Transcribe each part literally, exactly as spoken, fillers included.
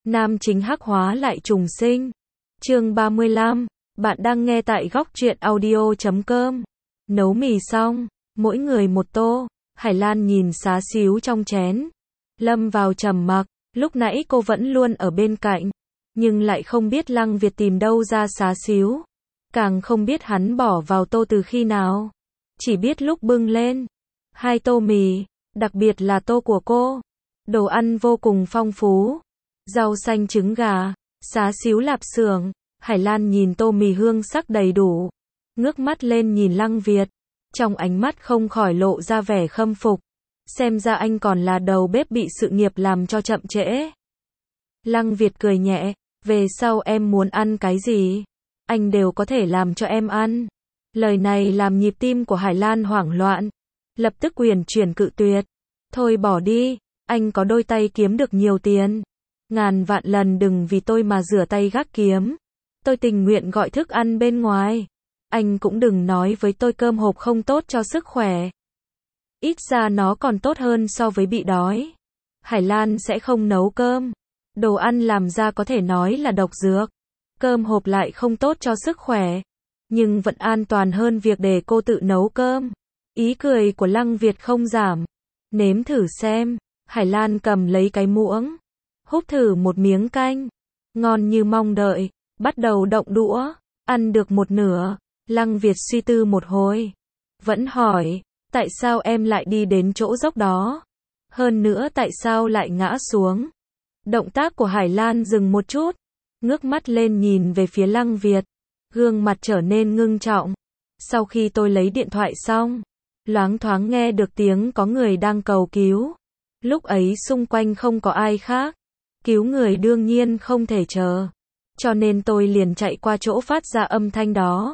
nam chính hắc hóa lại trùng sinh. Chương ba mươi lăm, bạn đang nghe tại góc truyện audio chấm com. Nấu mì xong, mỗi người một tô, Hải Lan nhìn xá xíu trong chén. Lâm vào trầm mặc, lúc nãy cô vẫn luôn ở bên cạnh, nhưng lại không biết Lăng Việt tìm đâu ra xá xíu. Càng không biết hắn bỏ vào tô từ khi nào. Chỉ biết lúc bưng lên, hai tô mì, đặc biệt là tô của cô. Đồ ăn vô cùng phong phú. Rau xanh trứng gà, xá xíu lạp xưởng. Hải Lan nhìn tô mì hương sắc đầy đủ. Ngước mắt lên nhìn Lăng Việt. Trong ánh mắt không khỏi lộ ra vẻ khâm phục. Xem ra anh còn là đầu bếp bị sự nghiệp làm cho chậm trễ. Lăng Việt cười nhẹ. Về sau em muốn ăn cái gì, anh đều có thể làm cho em ăn. Lời này làm nhịp tim của Hải Lan hoảng loạn. Lập tức uyển chuyển cự tuyệt. Thôi bỏ đi, anh có đôi tay kiếm được nhiều tiền. Ngàn vạn lần đừng vì tôi mà rửa tay gác kiếm. Tôi tình nguyện gọi thức ăn bên ngoài. Anh cũng đừng nói với tôi cơm hộp không tốt cho sức khỏe. Ít ra nó còn tốt hơn so với bị đói. Hải Lan sẽ không nấu cơm. Đồ ăn làm ra có thể nói là độc dược. Cơm hộp lại không tốt cho sức khỏe. Nhưng vẫn an toàn hơn việc để cô tự nấu cơm. Ý cười của Lăng Việt không giảm. Nếm thử xem. Hải Lan cầm lấy cái muỗng. Húp thử một miếng canh. Ngon như mong đợi. Bắt đầu động đũa. Ăn được một nửa. Lăng Việt suy tư một hồi. Vẫn hỏi. Tại sao em lại đi đến chỗ dốc đó? Hơn nữa tại sao lại ngã xuống? Động tác của Hải Lan dừng một chút. Ngước mắt lên nhìn về phía Lăng Việt. Gương mặt trở nên ngưng trọng. Sau khi tôi lấy điện thoại xong, loáng thoáng nghe được tiếng có người đang cầu cứu. Lúc ấy xung quanh không có ai khác. Cứu người đương nhiên không thể chờ. Cho nên tôi liền chạy qua chỗ phát ra âm thanh đó.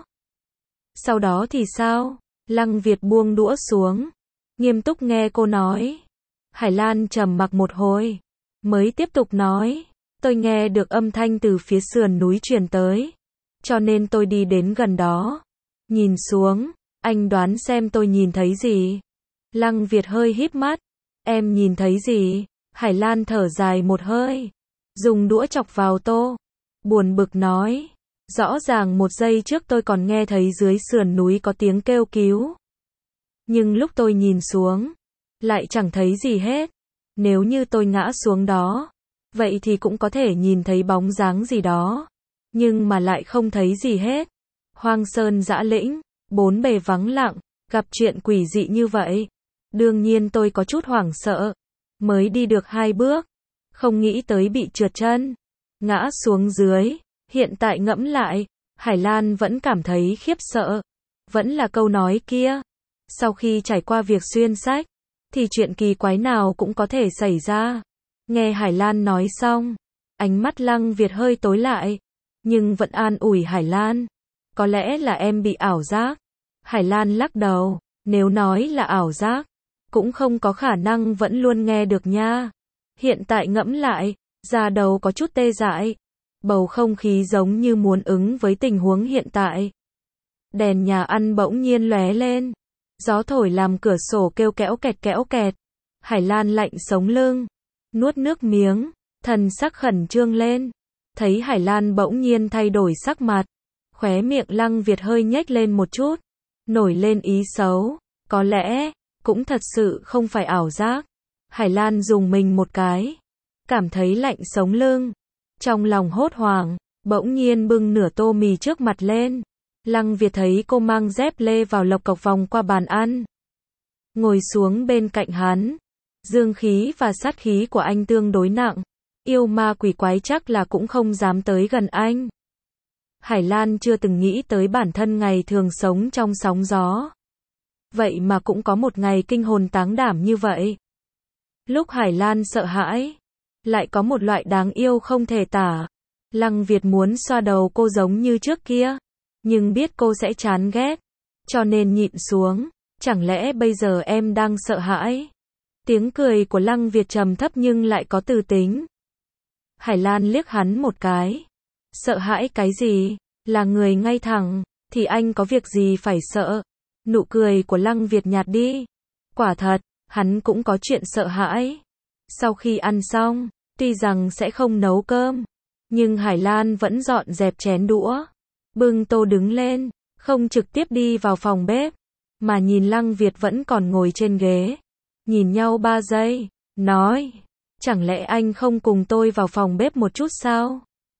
Sau đó thì sao? Lăng Việt buông đũa xuống. Nghiêm túc nghe cô nói. Hải Lan trầm mặc một hồi. Mới tiếp tục nói. Tôi nghe được âm thanh từ phía sườn núi truyền tới. Cho nên tôi đi đến gần đó. Nhìn xuống. Anh đoán xem tôi nhìn thấy gì? Lăng Việt hơi híp mắt. Em nhìn thấy gì? Hải Lan thở dài một hơi. Dùng đũa chọc vào tô. Buồn bực nói. Rõ ràng một giây trước tôi còn nghe thấy dưới sườn núi có tiếng kêu cứu. Nhưng lúc tôi nhìn xuống, lại chẳng thấy gì hết. Nếu như tôi ngã xuống đó, vậy thì cũng có thể nhìn thấy bóng dáng gì đó. Nhưng mà lại không thấy gì hết. Hoang sơn dã lĩnh, bốn bề vắng lặng, gặp chuyện quỷ dị như vậy. Đương nhiên tôi có chút hoảng sợ. Mới đi được hai bước, không nghĩ tới bị trượt chân, ngã xuống dưới. Hiện tại ngẫm lại, Hải Lan vẫn cảm thấy khiếp sợ. Vẫn là câu nói kia. Sau khi trải qua việc xuyên sách, thì chuyện kỳ quái nào cũng có thể xảy ra. Nghe Hải Lan nói xong, ánh mắt Lăng Việt hơi tối lại. Nhưng vẫn an ủi Hải Lan. Có lẽ là em bị ảo giác. Hải Lan lắc đầu. Nếu nói là ảo giác, cũng không có khả năng vẫn luôn nghe được nha. Hiện tại ngẫm lại, da đầu có chút tê dại. Bầu không khí giống như muốn ứng với tình huống hiện tại. Đèn nhà ăn bỗng nhiên lóe lên. Gió thổi làm cửa sổ kêu kẽo kẹt kẽo kẹt. Hải Lan lạnh sống lưng. Nuốt nước miếng. Thần sắc khẩn trương lên. Thấy Hải Lan bỗng nhiên thay đổi sắc mặt. Khóe miệng Lăng Việt hơi nhếch lên một chút. Nổi lên ý xấu. Có lẽ, cũng thật sự không phải ảo giác. Hải Lan dùng mình một cái. Cảm thấy lạnh sống lưng. Trong lòng hốt hoảng, bỗng nhiên bưng nửa tô mì trước mặt lên. Lăng Việt thấy cô mang dép lê vào lộc cộc vòng qua bàn ăn. Ngồi xuống bên cạnh hắn. Dương khí và sát khí của anh tương đối nặng. Yêu ma quỷ quái chắc là cũng không dám tới gần anh. Hải Lan chưa từng nghĩ tới bản thân ngày thường sống trong sóng gió. Vậy mà cũng có một ngày kinh hồn táng đảm như vậy. Lúc Hải Lan sợ hãi, lại có một loại đáng yêu không thể tả. Lăng Việt muốn xoa đầu cô giống như trước kia, nhưng biết cô sẽ chán ghét, cho nên nhịn xuống. Chẳng lẽ bây giờ em đang sợ hãi? Tiếng cười của Lăng Việt trầm thấp nhưng lại có từ tính. Hải Lan liếc hắn một cái. Sợ hãi cái gì? Là người ngay thẳng, thì anh có việc gì phải sợ? Nụ cười của Lăng Việt nhạt đi. Quả thật, hắn cũng có chuyện sợ hãi. Sau khi ăn xong, Tuy rằng sẽ không nấu cơm, nhưng Hải Lan vẫn dọn dẹp chén đũa, bưng tô đứng lên, không trực tiếp đi vào phòng bếp, mà nhìn Lăng Việt vẫn còn ngồi trên ghế. Nhìn nhau ba giây, nói, chẳng lẽ anh không cùng tôi vào phòng bếp một chút sao?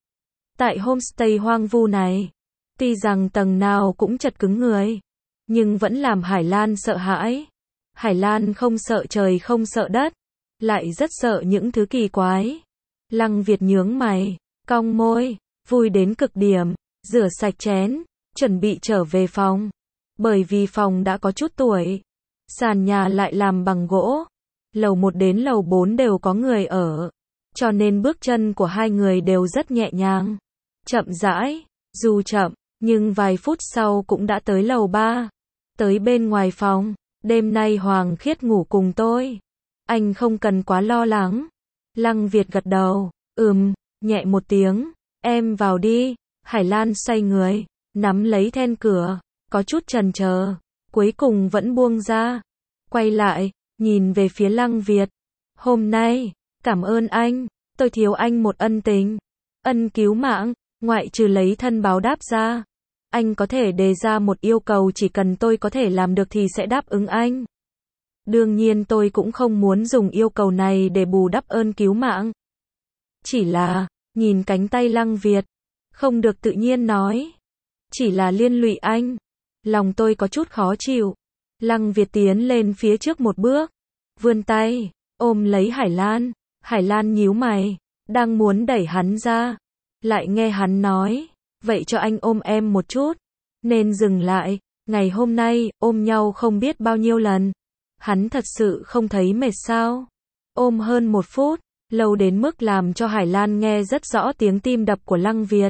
Tại homestay hoang vu này, tuy rằng tầng nào cũng chật cứng người, nhưng vẫn làm Hải Lan sợ hãi. Hải Lan không sợ trời không sợ đất, lại rất sợ những thứ kỳ quái. Lăng Việt nhướng mày, cong môi, vui đến cực điểm, rửa sạch chén, chuẩn bị trở về phòng. Bởi vì phòng đã có chút tuổi, sàn nhà lại làm bằng gỗ, lầu một đến lầu bốn đều có người ở, cho nên bước chân của hai người đều rất nhẹ nhàng, chậm rãi, dù chậm, nhưng vài phút sau cũng đã tới lầu ba. Tới bên ngoài phòng, đêm nay Hoàng Khiết ngủ cùng tôi. Anh không cần quá lo lắng. Lăng Việt gật đầu, ừm, nhẹ một tiếng, em vào đi. Hải Lan xoay người, nắm lấy then cửa, có chút chần chờ, cuối cùng vẫn buông ra. Quay lại, nhìn về phía Lăng Việt. Hôm nay, cảm ơn anh, tôi thiếu anh một ân tình. Ân cứu mạng, ngoại trừ lấy thân báo đáp ra. Anh có thể đề ra một yêu cầu, chỉ cần tôi có thể làm được thì sẽ đáp ứng anh. Đương nhiên tôi cũng không muốn dùng yêu cầu này để bù đắp ơn cứu mạng. Chỉ là, nhìn cánh tay Lăng Việt, không được tự nhiên nói. Chỉ là liên lụy anh. Lòng tôi có chút khó chịu. Lăng Việt tiến lên phía trước một bước, vươn tay, ôm lấy Hải Lan. Hải Lan nhíu mày, đang muốn đẩy hắn ra. Lại nghe hắn nói, vậy cho anh ôm em một chút. Nên dừng lại, ngày hôm nay, ôm nhau không biết bao nhiêu lần. Hắn thật sự không thấy mệt sao? Ôm hơn một phút, lâu đến mức làm cho Hải Lan nghe rất rõ tiếng tim đập của Lăng Việt.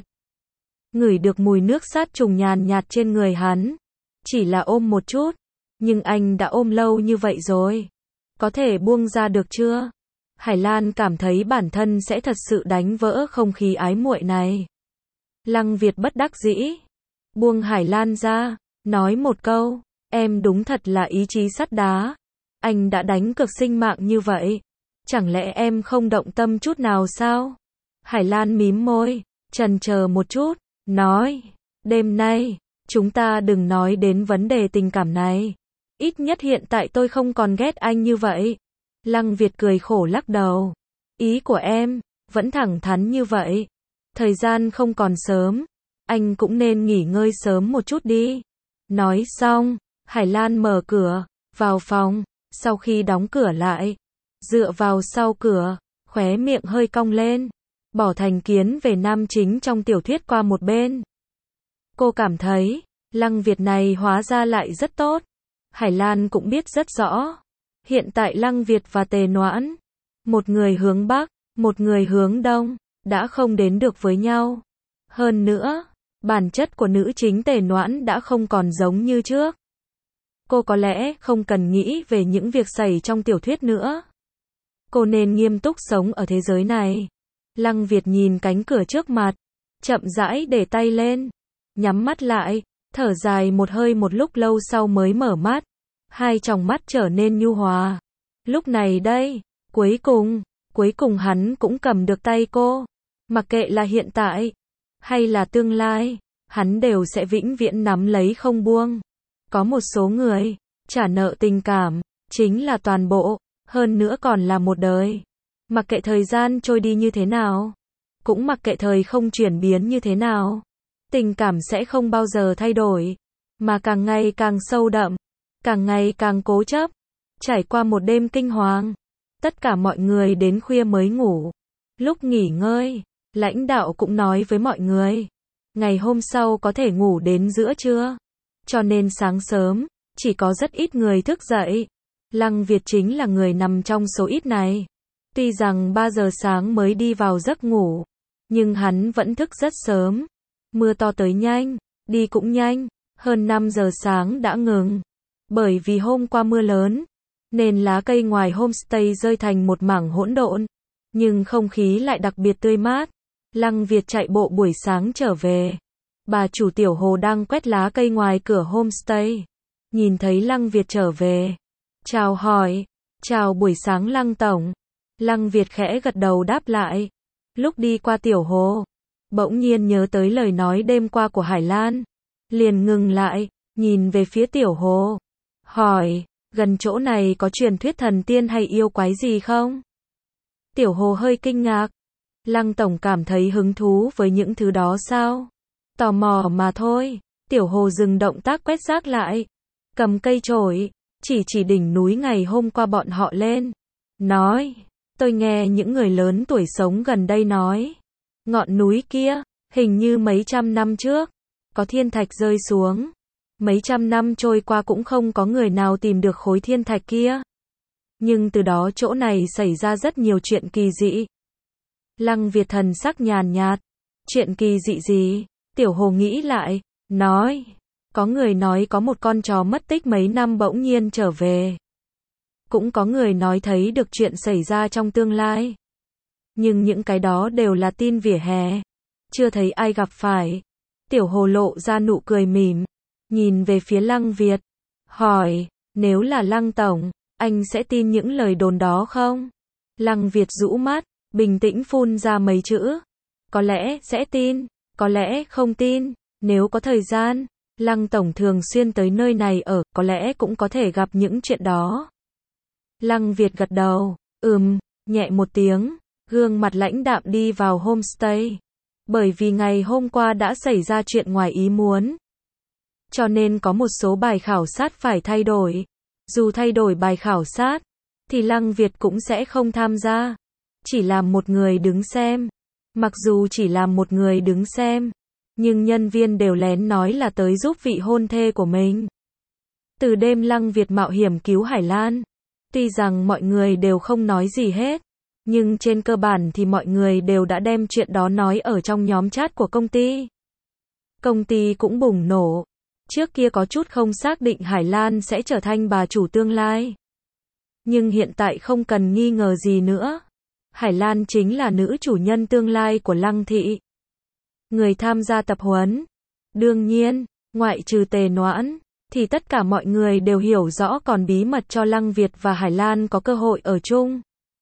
Ngửi được mùi nước sát trùng nhàn nhạt trên người hắn. Chỉ là ôm một chút, nhưng anh đã ôm lâu như vậy rồi. Có thể buông ra được chưa? Hải Lan cảm thấy bản thân sẽ thật sự đánh vỡ không khí ái muội này. Lăng Việt bất đắc dĩ, buông Hải Lan ra, nói một câu, em đúng thật là ý chí sắt đá. Anh đã đánh cược sinh mạng như vậy, chẳng lẽ em không động tâm chút nào sao? Hải Lan mím môi, chần chờ một chút, nói, đêm nay, chúng ta đừng nói đến vấn đề tình cảm này. Ít nhất hiện tại tôi không còn ghét anh như vậy. Lăng Việt cười khổ lắc đầu. Ý của em, vẫn thẳng thắn như vậy. Thời gian không còn sớm, anh cũng nên nghỉ ngơi sớm một chút đi. Nói xong, Hải Lan mở cửa, vào phòng, sau khi đóng cửa lại, dựa vào sau cửa, khóe miệng hơi cong lên, bỏ thành kiến về nam chính trong tiểu thuyết qua một bên. Cô cảm thấy, Lăng Việt này hóa ra lại rất tốt. Hải Lan cũng biết rất rõ. Hiện tại Lăng Việt và Tề Noãn, một người hướng Bắc, một người hướng Đông, đã không đến được với nhau. Hơn nữa, bản chất của nữ chính Tề Noãn đã không còn giống như trước. Cô có lẽ không cần nghĩ về những việc xảy trong tiểu thuyết nữa. Cô nên nghiêm túc sống ở thế giới này. Lăng Việt nhìn cánh cửa trước mặt, chậm rãi để tay lên, nhắm mắt lại, thở dài một hơi một lúc lâu sau mới mở mắt. Hai tròng mắt trở nên nhu hòa. Lúc này đây, cuối cùng, cuối cùng hắn cũng cầm được tay cô. Mặc kệ là hiện tại, hay là tương lai, hắn đều sẽ vĩnh viễn nắm lấy không buông. Có một số người, trả nợ tình cảm, chính là toàn bộ, hơn nữa còn là một đời. Mặc kệ thời gian trôi đi như thế nào, cũng mặc kệ thời không chuyển biến như thế nào, tình cảm sẽ không bao giờ thay đổi, mà càng ngày càng sâu đậm, càng ngày càng cố chấp. Trải qua một đêm kinh hoàng, tất cả mọi người đến khuya mới ngủ. Lúc nghỉ ngơi, lãnh đạo cũng nói với mọi người, ngày hôm sau có thể ngủ đến giữa trưa. Cho nên sáng sớm, chỉ có rất ít người thức dậy. Lăng Việt chính là người nằm trong số ít này. Tuy rằng ba giờ sáng mới đi vào giấc ngủ, nhưng hắn vẫn thức rất sớm. Mưa to tới nhanh, đi cũng nhanh, hơn năm giờ sáng đã ngừng. Bởi vì hôm qua mưa lớn, nên lá cây ngoài homestay rơi thành một mảng hỗn độn, nhưng không khí lại đặc biệt tươi mát. Lăng Việt chạy bộ buổi sáng trở về. Bà chủ Tiểu Hồ đang quét lá cây ngoài cửa homestay. Nhìn thấy Lăng Việt trở về, chào hỏi, chào buổi sáng Lăng tổng. Lăng Việt khẽ gật đầu đáp lại. Lúc đi qua tiểu hồ, bỗng nhiên nhớ tới lời nói đêm qua của Hải Lan. Liền ngừng lại, nhìn về phía tiểu hồ. Hỏi, gần chỗ này có truyền thuyết thần tiên hay yêu quái gì không? Tiểu hồ hơi kinh ngạc. Lăng tổng cảm thấy hứng thú với những thứ đó sao? Tò mò mà thôi. Tiểu hồ dừng động tác quét rác lại. Cầm cây chổi, chỉ chỉ đỉnh núi ngày hôm qua bọn họ lên. Nói, tôi nghe những người lớn tuổi sống gần đây nói. Ngọn núi kia, hình như mấy trăm năm trước, có thiên thạch rơi xuống. Mấy trăm năm trôi qua cũng không có người nào tìm được khối thiên thạch kia. Nhưng từ đó chỗ này xảy ra rất nhiều chuyện kỳ dị. Lăng Việt thần sắc nhàn nhạt. Chuyện kỳ dị gì? Tiểu hồ nghĩ lại, nói. Có người nói có một con chó mất tích mấy năm bỗng nhiên trở về. Cũng có người nói thấy được chuyện xảy ra trong tương lai. Nhưng những cái đó đều là tin vỉa hè. Chưa thấy ai gặp phải. Tiểu hồ lộ ra nụ cười mỉm. Nhìn về phía Lăng Việt. Hỏi, nếu là Lăng tổng, anh sẽ tin những lời đồn đó không? Lăng Việt rũ mắt, bình tĩnh phun ra mấy chữ. Có lẽ sẽ tin, có lẽ không tin. Nếu có thời gian, Lăng tổng thường xuyên tới nơi này ở, có lẽ cũng có thể gặp những chuyện đó. Lăng Việt gật đầu, ừm, nhẹ một tiếng, gương mặt lãnh đạm đi vào homestay. Bởi vì ngày hôm qua đã xảy ra chuyện ngoài ý muốn. Cho nên có một số bài khảo sát phải thay đổi. Dù thay đổi bài khảo sát, thì Lăng Việt cũng sẽ không tham gia. Chỉ làm một người đứng xem. Mặc dù chỉ làm một người đứng xem, nhưng nhân viên đều lén nói là tới giúp vị hôn thê của mình. Từ đêm Lăng Việt mạo hiểm cứu Hải Lan, tuy rằng mọi người đều không nói gì hết, nhưng trên cơ bản thì mọi người đều đã đem chuyện đó nói ở trong nhóm chat của công ty. Công ty cũng bùng nổ. Trước kia có chút không xác định Hải Lan sẽ trở thành bà chủ tương lai. Nhưng hiện tại không cần nghi ngờ gì nữa. Hải Lan chính là nữ chủ nhân tương lai của Lăng thị. Người tham gia tập huấn. Đương nhiên, ngoại trừ Tề Noãn, thì tất cả mọi người đều hiểu rõ còn bí mật cho Lăng Việt và Hải Lan có cơ hội ở chung.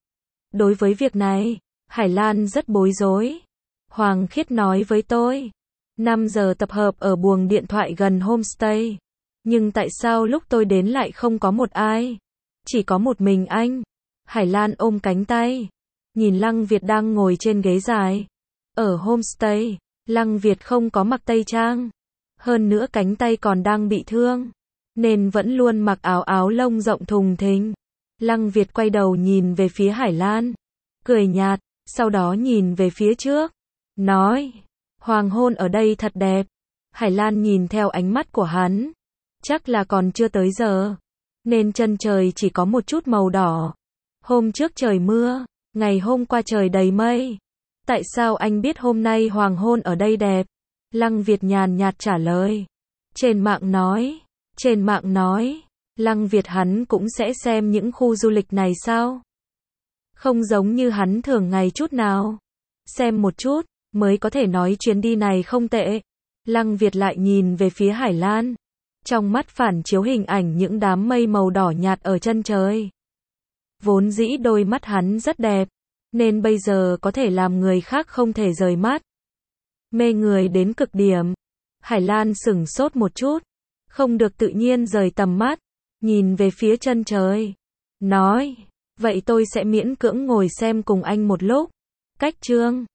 Đối với việc này, Hải Lan rất bối rối. Hoàng Khiết nói với tôi, năm giờ tập hợp ở buồng điện thoại gần homestay. Nhưng tại sao lúc tôi đến lại không có một ai? Chỉ có một mình anh. Hải Lan ôm cánh tay, nhìn Lăng Việt đang ngồi trên ghế dài. Ở homestay, Lăng Việt không có mặc tây trang. Hơn nữa cánh tay còn đang bị thương, nên vẫn luôn mặc áo áo lông rộng thùng thình. Lăng Việt quay đầu nhìn về phía Hải Lan, cười nhạt, sau đó nhìn về phía trước, nói, hoàng hôn ở đây thật đẹp. Hải Lan nhìn theo ánh mắt của hắn, chắc là còn chưa tới giờ, nên chân trời chỉ có một chút màu đỏ. Hôm trước trời mưa, ngày hôm qua trời đầy mây. Tại sao anh biết hôm nay hoàng hôn ở đây đẹp? Lăng Việt nhàn nhạt trả lời. Trên mạng nói, trên mạng nói, Lăng Việt hắn cũng sẽ xem những khu du lịch này sao? Không giống như hắn thường ngày chút nào. Xem một chút, mới có thể nói chuyến đi này không tệ. Lăng Việt lại nhìn về phía Hải Lan. Trong mắt phản chiếu hình ảnh những đám mây màu đỏ nhạt ở chân trời. Vốn dĩ đôi mắt hắn rất đẹp, nên bây giờ có thể làm người khác không thể rời mắt. Mê người đến cực điểm. Hải Lan sửng sốt một chút, không được tự nhiên rời tầm mắt, nhìn về phía chân trời. Nói, vậy tôi sẽ miễn cưỡng ngồi xem cùng anh một lúc. Cách chương